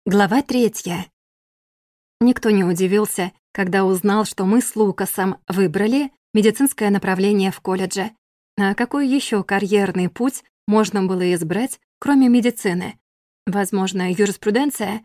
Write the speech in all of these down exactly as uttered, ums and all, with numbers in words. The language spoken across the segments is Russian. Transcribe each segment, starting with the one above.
Глава третья. Никто не удивился, когда узнал, что мы с Лукасом выбрали медицинское направление в колледже. А какой еще карьерный путь можно было избрать, кроме медицины? Возможно, юриспруденция?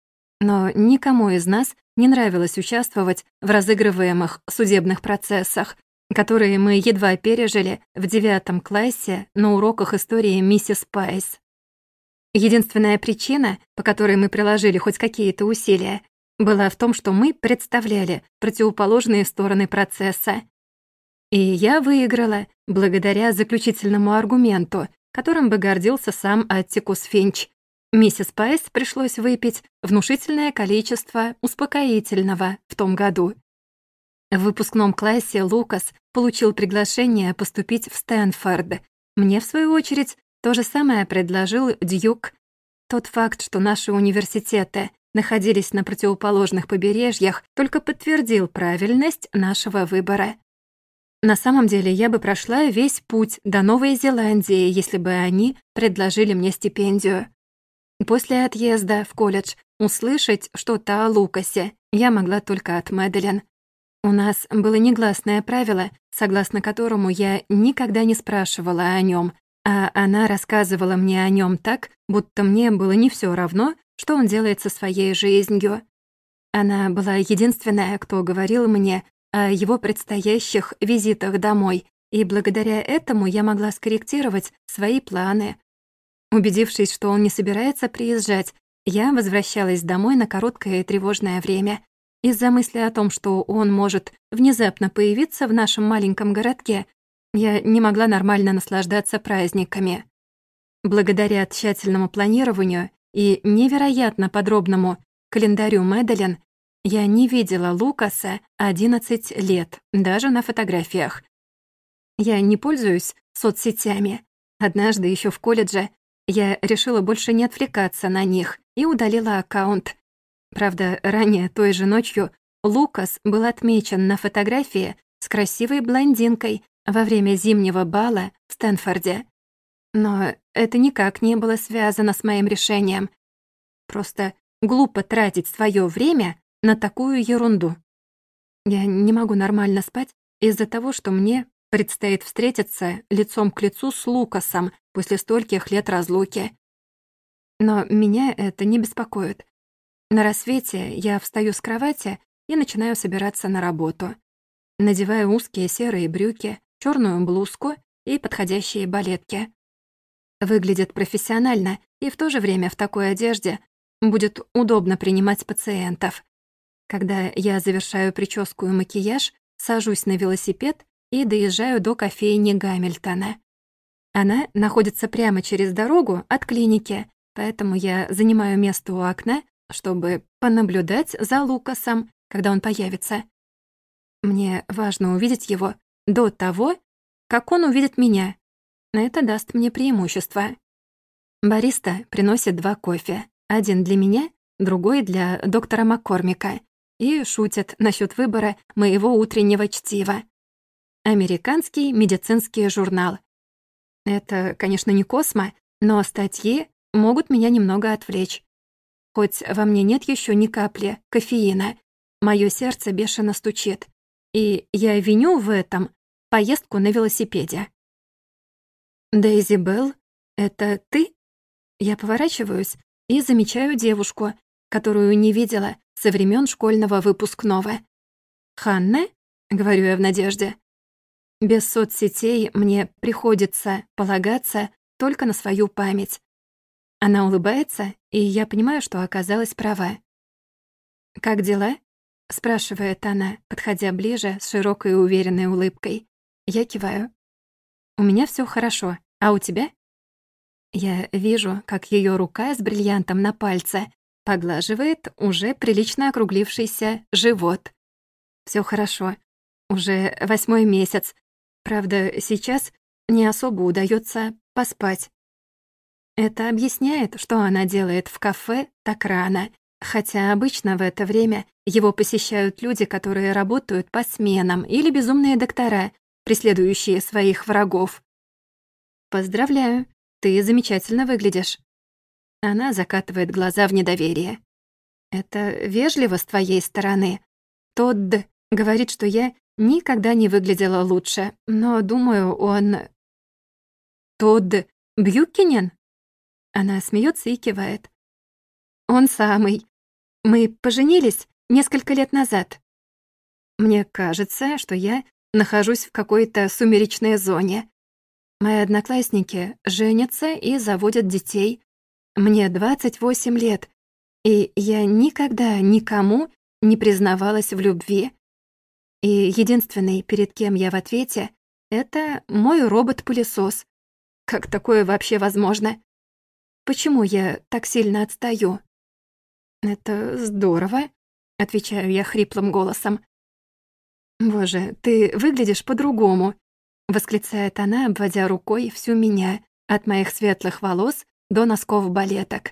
Но никому из нас не нравилось участвовать в разыгрываемых судебных процессах, которые мы едва пережили в девятом классе на уроках истории миссис Пайс. Единственная причина, по которой мы приложили хоть какие-то усилия, была в том, что мы представляли противоположные стороны процесса. И я выиграла благодаря заключительному аргументу, которым бы гордился сам Аттикус Финч. Миссис Пайс пришлось выпить внушительное количество успокоительного в том году. В выпускном классе Лукас получил приглашение поступить в Стэнфорд. Мне, в свою очередь, то же самое предложил Дьюк. Тот факт, что наши университеты находились на противоположных побережьях, только подтвердил правильность нашего выбора. На самом деле, я бы прошла весь путь до Новой Зеландии, если бы они предложили мне стипендию. После отъезда в колледж услышать что-то о Лукасе я могла только от Мэдалин. У нас было негласное правило, согласно которому я никогда не спрашивала о нем, а она рассказывала мне о нем так, будто мне было не все равно, что он делает со своей жизнью. Она была единственная, кто говорил мне о его предстоящих визитах домой, и благодаря этому я могла скорректировать свои планы. Убедившись, что он не собирается приезжать, я возвращалась домой на короткое и тревожное время. Из-за мысли о том, что он может внезапно появиться в нашем маленьком городке, я не могла нормально наслаждаться праздниками. Благодаря тщательному планированию и невероятно подробному календарю Мэдалин я не видела Лукаса одиннадцать лет, даже на фотографиях. Я не пользуюсь соцсетями. Однажды еще в колледже я решила больше не отвлекаться на них и удалила аккаунт. Правда, ранее той же ночью Лукас был отмечен на фотографии с красивой блондинкой во время зимнего бала в Стэнфорде. Но это никак не было связано с моим решением. Просто глупо тратить свое время на такую ерунду. Я не могу нормально спать из-за того, что мне предстоит встретиться лицом к лицу с Лукасом после стольких лет разлуки. Но меня это не беспокоит. На рассвете я встаю с кровати и начинаю собираться на работу. Надеваю узкие серые брюки, черную блузку и подходящие балетки. Выглядит профессионально, и в то же время в такой одежде будет удобно принимать пациентов. Когда я завершаю прическу и макияж, сажусь на велосипед и доезжаю до кофейни Гамильтона. Она находится прямо через дорогу от клиники, поэтому я занимаю место у окна, чтобы понаблюдать за Лукасом, когда он появится. Мне важно увидеть его до того, как он увидит меня. Это даст мне преимущество. Бариста приносит два кофе. Один для меня, другой для доктора Маккормика. И шутит насчет выбора моего утреннего чтива. Американский медицинский журнал. Это, конечно, не Космо, но статьи могут меня немного отвлечь. Хоть во мне нет еще ни капли кофеина, мое сердце бешено стучит. И я виню в этом поездку на велосипеде. «Дейзи Белл, это ты?» Я поворачиваюсь и замечаю девушку, которую не видела со времен школьного выпускного. «Ханна?» — говорю я в надежде. Без соцсетей мне приходится полагаться только на свою память. Она улыбается, и я понимаю, что оказалась права. «Как дела?» — спрашивает она, подходя ближе с широкой и уверенной улыбкой. Я киваю. «У меня все хорошо, а у тебя?» Я вижу, как ее рука с бриллиантом на пальце поглаживает уже прилично округлившийся живот. Все хорошо. Уже восьмой месяц. Правда, сейчас не особо удается поспать. Это объясняет, что она делает в кафе так рано, хотя обычно в это время его посещают люди, которые работают по сменам, или безумные доктора, преследующие своих врагов. «Поздравляю, ты замечательно выглядишь». Она закатывает глаза в недоверие. Это вежливо с твоей стороны. Тодд говорит, что я никогда не выглядела лучше, но, думаю, он... Тодд Бьюкинен? Она смеется и кивает. Он самый. Мы поженились несколько лет назад. Мне кажется, что я нахожусь в какой-то сумеречной зоне. Мои одноклассники женятся и заводят детей. Мне двадцать восемь лет, и я никогда никому не признавалась в любви. И единственный, перед кем я в ответе, это мой робот-пылесос. Как такое вообще возможно? Почему я так сильно отстаю? «Это здорово», — отвечаю я хриплым голосом. «Боже, ты выглядишь по-другому», — восклицает она, обводя рукой всю меня, от моих светлых волос до носков балеток.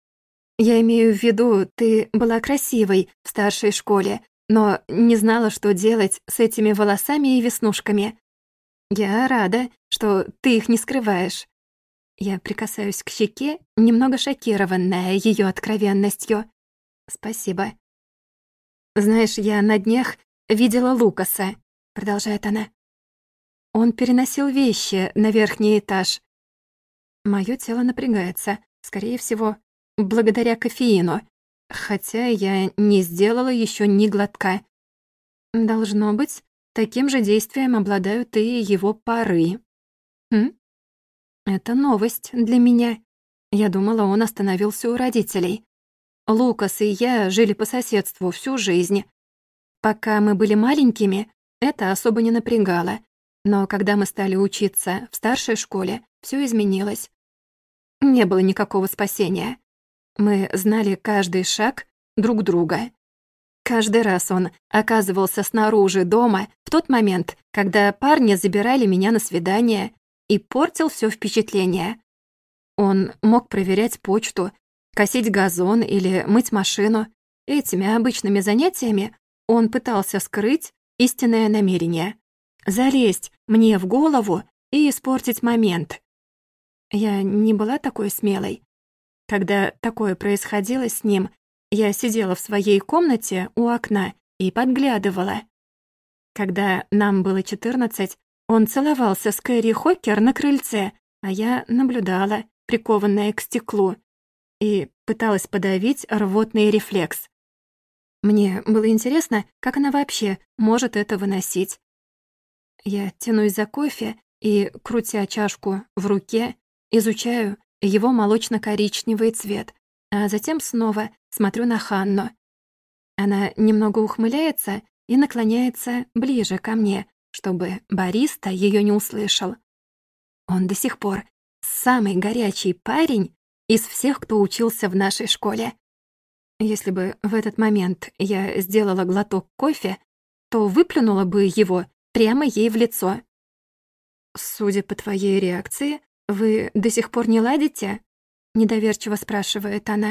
«Я имею в виду, ты была красивой в старшей школе, но не знала, что делать с этими волосами и веснушками. Я рада, что ты их не скрываешь». Я прикасаюсь к щеке, немного шокированная ее откровенностью. «Спасибо». «Знаешь, я на днях видела Лукаса», — продолжает она. «Он переносил вещи на верхний этаж». Моё тело напрягается, скорее всего, благодаря кофеину, хотя я не сделала ещё ни глотка. Должно быть, таким же действием обладают и его пары. Хм? Это новость для меня. Я думала, он остановился у родителей. Лукас и я жили по соседству всю жизнь. Пока мы были маленькими, это особо не напрягало. Но когда мы стали учиться в старшей школе, всё изменилось. Не было никакого спасения. Мы знали каждый шаг друг друга. Каждый раз он оказывался снаружи дома в тот момент, когда парни забирали меня на свидание, и портил всё впечатление. Он мог проверять почту, косить газон или мыть машину. Этими обычными занятиями он пытался скрыть истинное намерение — залезть мне в голову и испортить момент. Я не была такой смелой. Когда такое происходило с ним, я сидела в своей комнате у окна и подглядывала. Когда нам было четырнадцать, он целовался с Кэрри Хокер на крыльце, а я наблюдала, прикованная к стеклу, и пыталась подавить рвотный рефлекс. Мне было интересно, как она вообще может это выносить. Я тянусь за кофе и, крутя чашку в руке, изучаю его молочно-коричневый цвет, а затем снова смотрю на Ханну. Она немного ухмыляется и наклоняется ближе ко мне, чтобы бариста её не услышал. Он до сих пор самый горячий парень из всех, кто учился в нашей школе. Если бы в этот момент я сделала глоток кофе, то выплюнула бы его прямо ей в лицо. «Судя по твоей реакции, вы до сих пор не ладите?» — недоверчиво спрашивает она.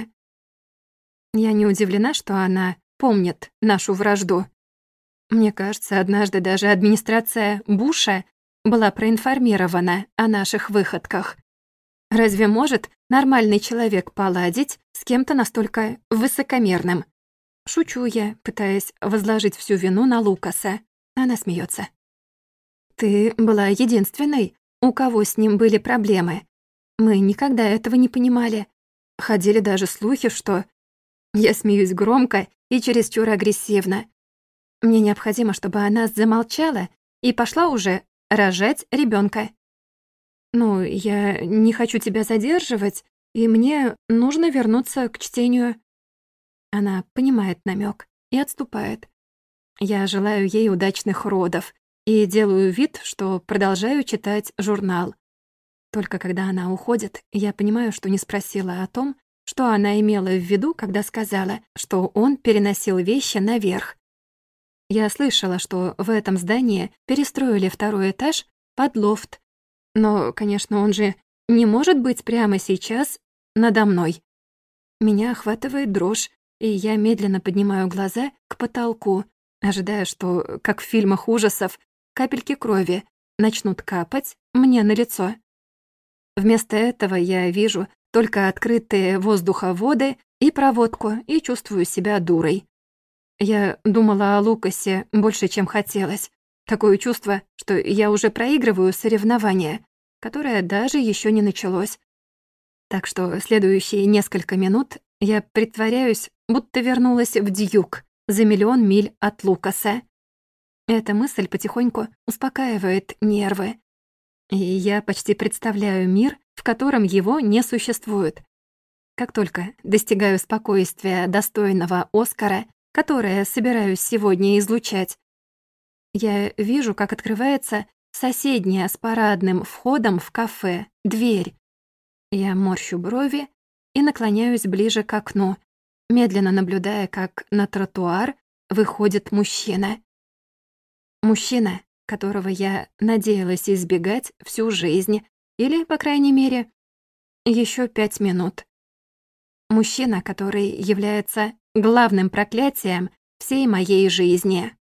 Я не удивлена, что она помнит нашу вражду. Мне кажется, однажды даже администрация Буша была проинформирована о наших выходках. Разве может нормальный человек поладить с кем-то настолько высокомерным? Шучу я, пытаясь возложить всю вину на Лукаса. Она смеется. Ты была единственной, у кого с ним были проблемы. Мы никогда этого не понимали. Ходили даже слухи, что... Я смеюсь громко и чересчур агрессивно. Мне необходимо, чтобы она замолчала и пошла уже рожать ребёнка. «Ну, я не хочу тебя задерживать, и мне нужно вернуться к чтению». Она понимает намёк и отступает. Я желаю ей удачных родов и делаю вид, что продолжаю читать журнал. Только когда она уходит, я понимаю, что не спросила о том, что она имела в виду, когда сказала, что он переносил вещи наверх. Я слышала, что в этом здании перестроили второй этаж под лофт. Но, конечно, он же не может быть прямо сейчас надо мной. Меня охватывает дрожь, и я медленно поднимаю глаза к потолку, ожидая, что, как в фильмах ужасов, капельки крови начнут капать мне на лицо. Вместо этого я вижу только открытые воздуховоды и проводку, и чувствую себя дурой. Я думала о Лукасе больше, чем хотелось. Такое чувство, что я уже проигрываю соревнование, которое даже еще не началось. Так что следующие несколько минут я притворяюсь, будто вернулась в Дьюк за миллион миль от Лукаса. Эта мысль потихоньку успокаивает нервы. И я почти представляю мир, в котором его не существует. Как только достигаю спокойствия достойного Оскара, которое собираюсь сегодня излучать, я вижу, как открывается соседняя с парадным входом в кафе дверь. Я морщу брови и наклоняюсь ближе к окну, медленно наблюдая, как на тротуар выходит мужчина. Мужчина, которого я надеялась избегать всю жизнь, или, по крайней мере, еще пять минут. Мужчина, который является главным проклятием всей моей жизни.